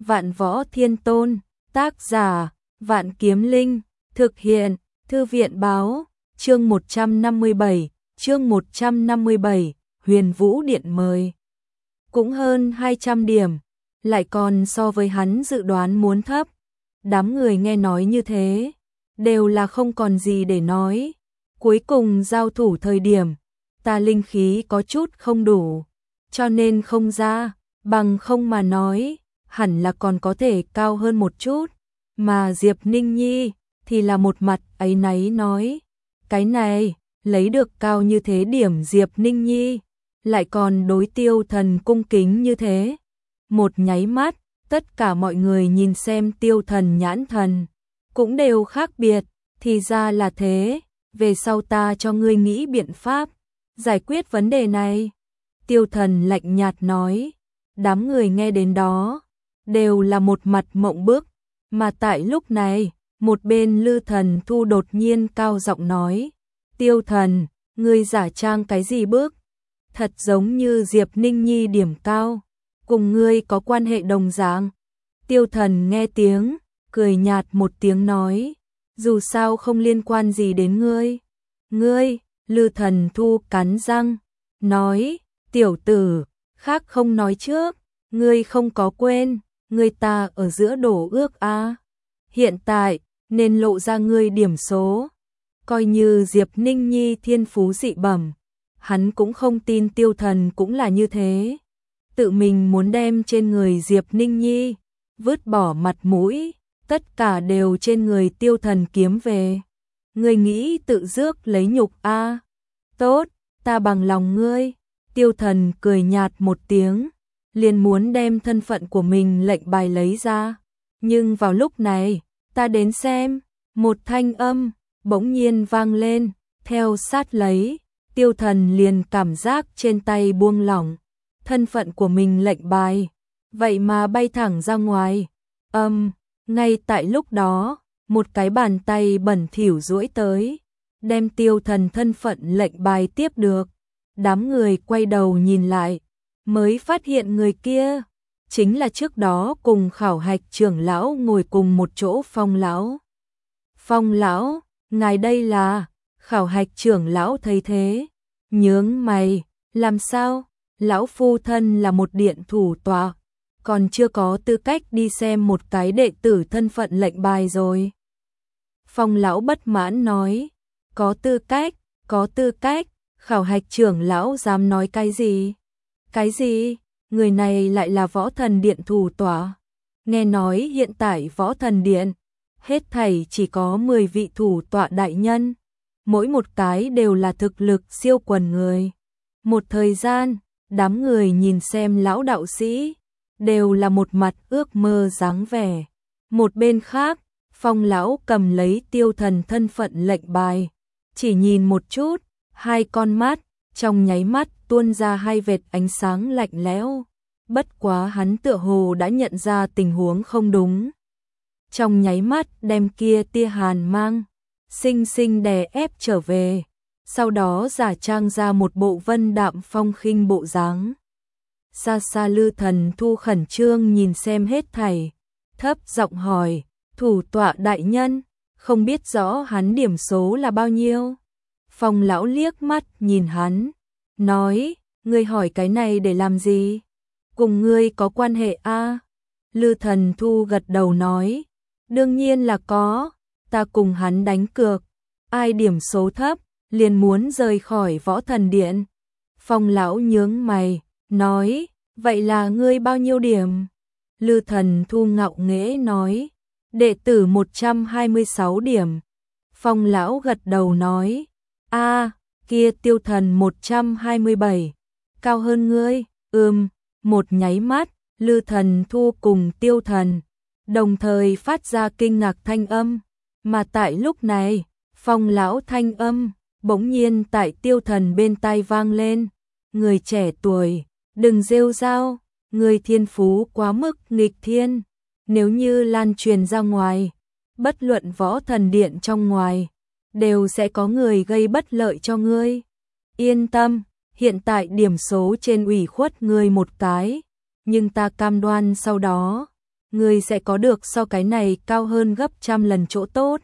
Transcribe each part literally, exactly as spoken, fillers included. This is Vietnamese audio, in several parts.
Vạn Võ Thiên Tôn, tác giả, Vạn Kiếm Linh, thực hiện, Thư viện báo, chương một trăm năm mươi bảy, chương một trăm năm mươi bảy, Huyền Vũ Điện mời. Cũng hơn hai trăm điểm, lại còn so với hắn dự đoán muốn thấp. Đám người nghe nói như thế, đều là không còn gì để nói. Cuối cùng giao thủ thời điểm, ta linh khí có chút không đủ, cho nên không ra, bằng không mà nói, hẳn là còn có thể cao hơn một chút. Mà Diệp Ninh Nhi thì là một mặt áy náy nói, cái này, lấy được cao như thế điểm Diệp Ninh Nhi, lại còn đối Tiêu Thần cung kính như thế. Một nháy mắt, tất cả mọi người nhìn xem Tiêu Thần nhãn thần, cũng đều khác biệt, thì ra là thế, về sau ta cho ngươi nghĩ biện pháp, giải quyết vấn đề này. Tiêu Thần lạnh nhạt nói, đám người nghe đến đó, đều là một mặt mộng bức, mà tại lúc này, một bên Lư Thần Thu đột nhiên cao giọng nói, Tiêu Thần, ngươi giả trang cái gì bước? Thật giống như Diệp Ninh Nhi điểm cao, cùng ngươi có quan hệ đồng dạng. Tiêu Thần nghe tiếng, cười nhạt một tiếng nói, dù sao không liên quan gì đến ngươi. Ngươi, Lư Thần Thu cắn răng, nói, tiểu tử, khác không nói trước, ngươi không có quên, ngươi ta ở giữa đổ ước a. À. Hiện tại, nên lộ ra ngươi điểm số. Coi như Diệp Ninh Nhi thiên phú dị bẩm, hắn cũng không tin Tiêu Thần cũng là như thế. Tự mình muốn đem trên người Diệp Ninh Nhi, vứt bỏ mặt mũi, tất cả đều trên người Tiêu Thần kiếm về. Ngươi nghĩ tự rước lấy nhục a? À. Tốt, ta bằng lòng ngươi. Tiêu Thần cười nhạt một tiếng, liền muốn đem thân phận của mình lệnh bài lấy ra. Nhưng vào lúc này, ta đến xem, một thanh âm bỗng nhiên vang lên, theo sát lấy, Tiêu Thần liền cảm giác trên tay buông lỏng, thân phận của mình lệnh bài, vậy mà bay thẳng ra ngoài. Âm, ngay tại lúc đó, một cái bàn tay bẩn thỉu duỗi tới, đem Tiêu Thần thân phận lệnh bài tiếp được. Đám người quay đầu nhìn lại, mới phát hiện người kia chính là trước đó cùng Khảo Hạch trưởng lão ngồi cùng một chỗ Phong lão. Phong lão, ngài đây là? Khảo Hạch trưởng lão thấy thế, nhướng mày, làm sao? Lão phu thân là một điện thủ tọa, còn chưa có tư cách đi xem một cái đệ tử thân phận lệnh bài rồi. Phong lão bất mãn nói, có tư cách, có tư cách. Khảo Hạch trưởng lão dám nói cái gì? Cái gì? Người này lại là Võ Thần Điện thủ tọa. Nghe nói hiện tại Võ Thần Điện, hết thảy chỉ có mười vị thủ tọa đại nhân. Mỗi một cái đều là thực lực siêu quần người. Một thời gian, đám người nhìn xem lão đạo sĩ, đều là một mặt ước mơ dáng vẻ. Một bên khác, Phong lão cầm lấy Tiêu Thần thân phận lệnh bài, chỉ nhìn một chút, hai con mắt, trong nháy mắt tuôn ra hai vệt ánh sáng lạnh lẽo. Bất quá hắn tựa hồ đã nhận ra tình huống không đúng. Trong nháy mắt đem kia tia hàn mang, sinh sinh đè ép trở về. Sau đó giả trang ra một bộ vân đạm phong khinh bộ dáng. Xa xa Lư Thần Thu khẩn trương nhìn xem hết thảy, thấp giọng hỏi, thủ tọa đại nhân, không biết rõ hắn điểm số là bao nhiêu? Phong lão liếc mắt nhìn hắn, nói, ngươi hỏi cái này để làm gì? Cùng ngươi có quan hệ a? À? Lư Thần Thu gật đầu nói, đương nhiên là có, ta cùng hắn đánh cược, ai điểm số thấp, liền muốn rời khỏi Võ Thần Điện. Phong lão nhướng mày, nói, vậy là ngươi bao nhiêu điểm? Lư Thần Thu ngạo nghễ nói, đệ tử một trăm hai mươi sáu điểm. Phong lão gật đầu nói, a, à, kia Tiêu Thần một trăm hai mươi bảy, cao hơn ngươi. Ừm, một nháy mắt, Lư Thần Thu cùng Tiêu Thần đồng thời phát ra kinh ngạc thanh âm, mà tại lúc này, Phong lão thanh âm bỗng nhiên tại Tiêu Thần bên tai vang lên, người trẻ tuổi, đừng rêu rao, người thiên phú quá mức nghịch thiên, nếu như lan truyền ra ngoài, bất luận Võ Thần Điện trong ngoài, đều sẽ có người gây bất lợi cho ngươi. Yên tâm, hiện tại điểm số trên ủy khuất ngươi một cái, nhưng ta cam đoan sau đó, ngươi sẽ có được so cái này cao hơn gấp trăm lần chỗ tốt.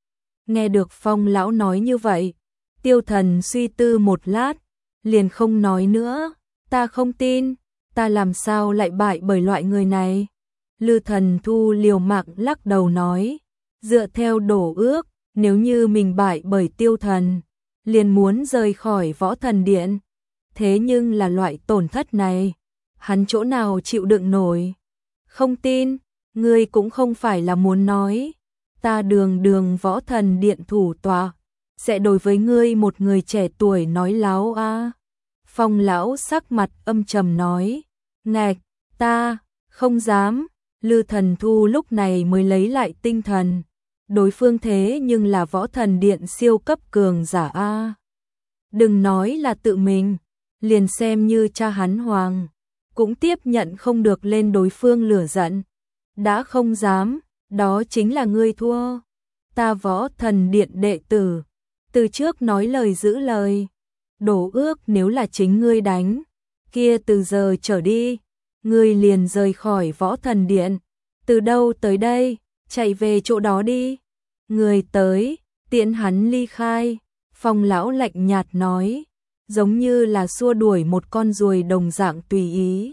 Nghe được Phong lão nói như vậy, Tiêu Thần suy tư một lát, liền không nói nữa, ta không tin, ta làm sao lại bại bởi loại người này. Lư Thần Thu liều mạng lắc đầu nói, dựa theo đổ ước, nếu như mình bại bởi Tiêu Thần, liền muốn rời khỏi Võ Thần Điện. Thế nhưng là loại tổn thất này, hắn chỗ nào chịu đựng nổi. Không tin, ngươi cũng không phải là muốn nói, ta đường đường Võ Thần Điện thủ tọa, sẽ đối với ngươi một người trẻ tuổi nói láo a. Phong lão sắc mặt âm trầm nói, ngạch, ta, không dám. Lư Thần Thu lúc này mới lấy lại tinh thần, đối phương thế nhưng là Võ Thần Điện siêu cấp cường giả a. Đừng nói là tự mình, liền xem như cha hắn Hoàng, cũng tiếp nhận không được lên đối phương lửa giận. Đã không dám, đó chính là ngươi thua. Ta Võ Thần Điện đệ tử, từ trước nói lời giữ lời. Đổ ước nếu là chính ngươi đánh, kia từ giờ trở đi, ngươi liền rời khỏi Võ Thần Điện. Từ đâu tới đây, chạy về chỗ đó đi. Ngươi tới, tiễn hắn ly khai. Phong lão lạnh nhạt nói, giống như là xua đuổi một con ruồi đồng dạng tùy ý.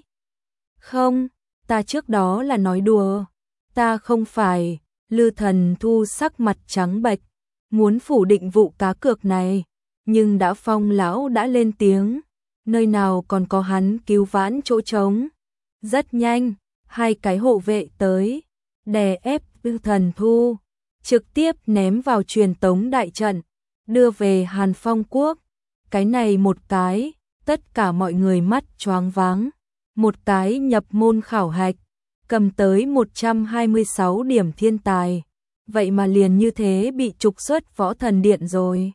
Không, ta trước đó là nói đùa, ta không phải. Lư Thần Thu sắc mặt trắng bệch, muốn phủ định vụ cá cược này, nhưng đã Phong lão đã lên tiếng, nơi nào còn có hắn cứu vãn chỗ trống. Rất nhanh, hai cái hộ vệ tới, đè ép Lư Thần Thu, trực tiếp ném vào truyền tống đại trận, đưa về Hàn Phong quốc. Cái này một cái, tất cả mọi người mắt choáng váng. Một cái nhập môn khảo hạch, cầm tới một trăm hai mươi sáu điểm thiên tài, vậy mà liền như thế bị trục xuất Võ Thần Điện rồi.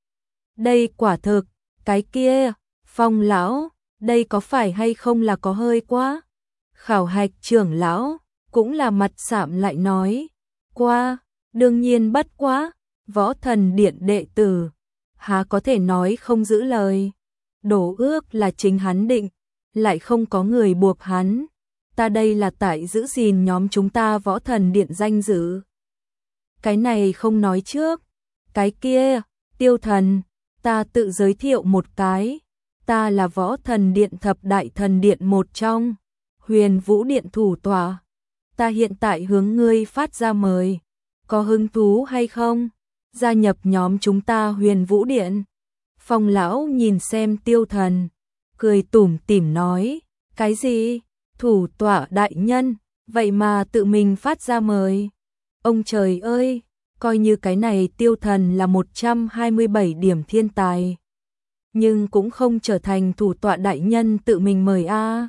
Đây quả thực, cái kia, Phong lão, đây có phải hay không là có hơi quá. Khảo hạch trưởng lão, cũng là mặt sạm lại nói, qua, đương nhiên bất quá, Võ Thần Điện đệ tử, há có thể nói không giữ lời. Đổ ước là chính hắn định, lại không có người buộc hắn. Ta đây là tại giữ gìn nhóm chúng ta Võ Thần Điện danh dự. Cái này không nói trước. Cái kia, Tiêu Thần, ta tự giới thiệu một cái. Ta là Võ Thần Điện thập đại thần điện một trong, Huyền Vũ Điện thủ tọa. Ta hiện tại hướng ngươi phát ra mời. Có hứng thú hay không? Gia nhập nhóm chúng ta Huyền Vũ Điện. Phong lão nhìn xem Tiêu Thần, cười tủm tỉm nói, cái gì? Thủ tọa đại nhân, vậy mà tự mình phát ra mời. Ông trời ơi, coi như cái này Tiêu Thần là một trăm hai mươi bảy điểm thiên tài, nhưng cũng không trở thành thủ tọa đại nhân tự mình mời a. À.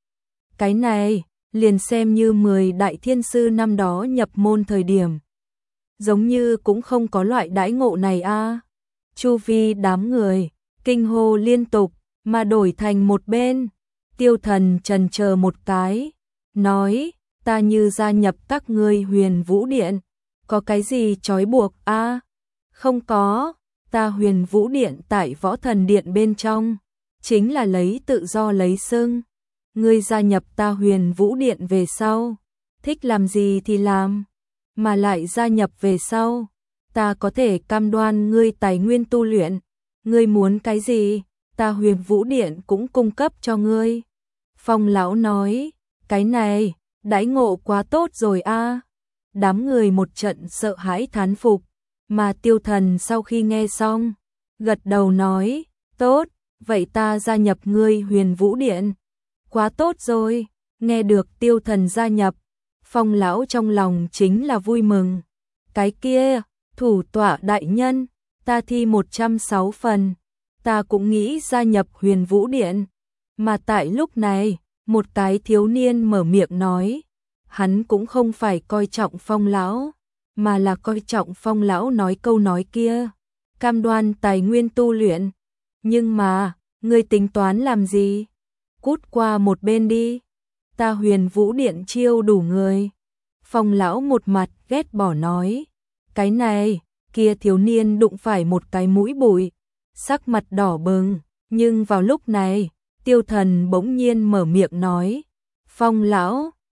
Cái này, liền xem như mười đại thiên sư năm đó nhập môn thời điểm, giống như cũng không có loại đãi ngộ này a. À. Chu vi đám người, kinh hô liên tục, mà đổi thành một bên. Tiêu Thần trần chờ một cái, nói, ta như gia nhập các ngươi Huyền Vũ Điện, có cái gì trói buộc a? À, không có, ta Huyền Vũ Điện tại Võ Thần Điện bên trong, chính là lấy tự do lấy xưng. Ngươi gia nhập ta Huyền Vũ Điện về sau, thích làm gì thì làm, mà lại gia nhập về sau, ta có thể cam đoan ngươi tài nguyên tu luyện, ngươi muốn cái gì, ta Huyền Vũ Điện cũng cung cấp cho ngươi. Phong lão nói, cái này, đãi ngộ quá tốt rồi a. À. Đám người một trận sợ hãi thán phục, mà Tiêu Thần sau khi nghe xong, gật đầu nói, tốt, vậy ta gia nhập ngươi Huyền Vũ Điện. Quá tốt rồi, nghe được Tiêu Thần gia nhập, Phong lão trong lòng chính là vui mừng. Cái kia, thủ tọa đại nhân, ta thi một trăm sáu phần, ta cũng nghĩ gia nhập Huyền Vũ Điện. Mà tại lúc này, một cái thiếu niên mở miệng nói, hắn cũng không phải coi trọng Phong lão, mà là coi trọng Phong lão nói câu nói kia, cam đoan tài nguyên tu luyện. Nhưng mà, ngươi tính toán làm gì? Cút qua một bên đi, ta Huyền Vũ Điện chiêu đủ người. Phong lão một mặt ghét bỏ nói, cái này, kia thiếu niên đụng phải một cái mũi bụi, sắc mặt đỏ bừng, nhưng vào lúc này, Tiêu Thần bỗng nhiên mở miệng nói, Phong lão,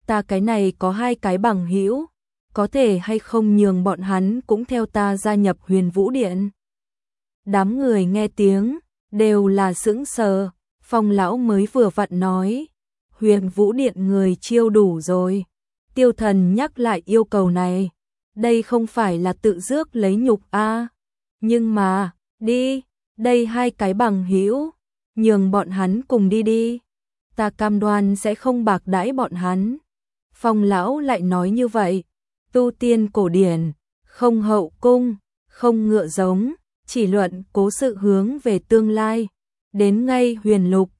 ta cái này có hai cái bằng hữu, có thể hay không nhường bọn hắn cũng theo ta gia nhập Huyền Vũ Điện. Đám người nghe tiếng, đều là sững sờ, Phong lão mới vừa vặn nói, Huyền Vũ Điện người chiêu đủ rồi. Tiêu Thần nhắc lại yêu cầu này, đây không phải là tự rước lấy nhục a, à. Nhưng mà, đi, đây hai cái bằng hữu, nhường bọn hắn cùng đi đi, ta cam đoan sẽ không bạc đãi bọn hắn. Phong lão lại nói như vậy, tu tiên cổ điển, không hậu cung, không ngựa giống, chỉ luận cố sự hướng về tương lai. Đến ngay Huyền Lục,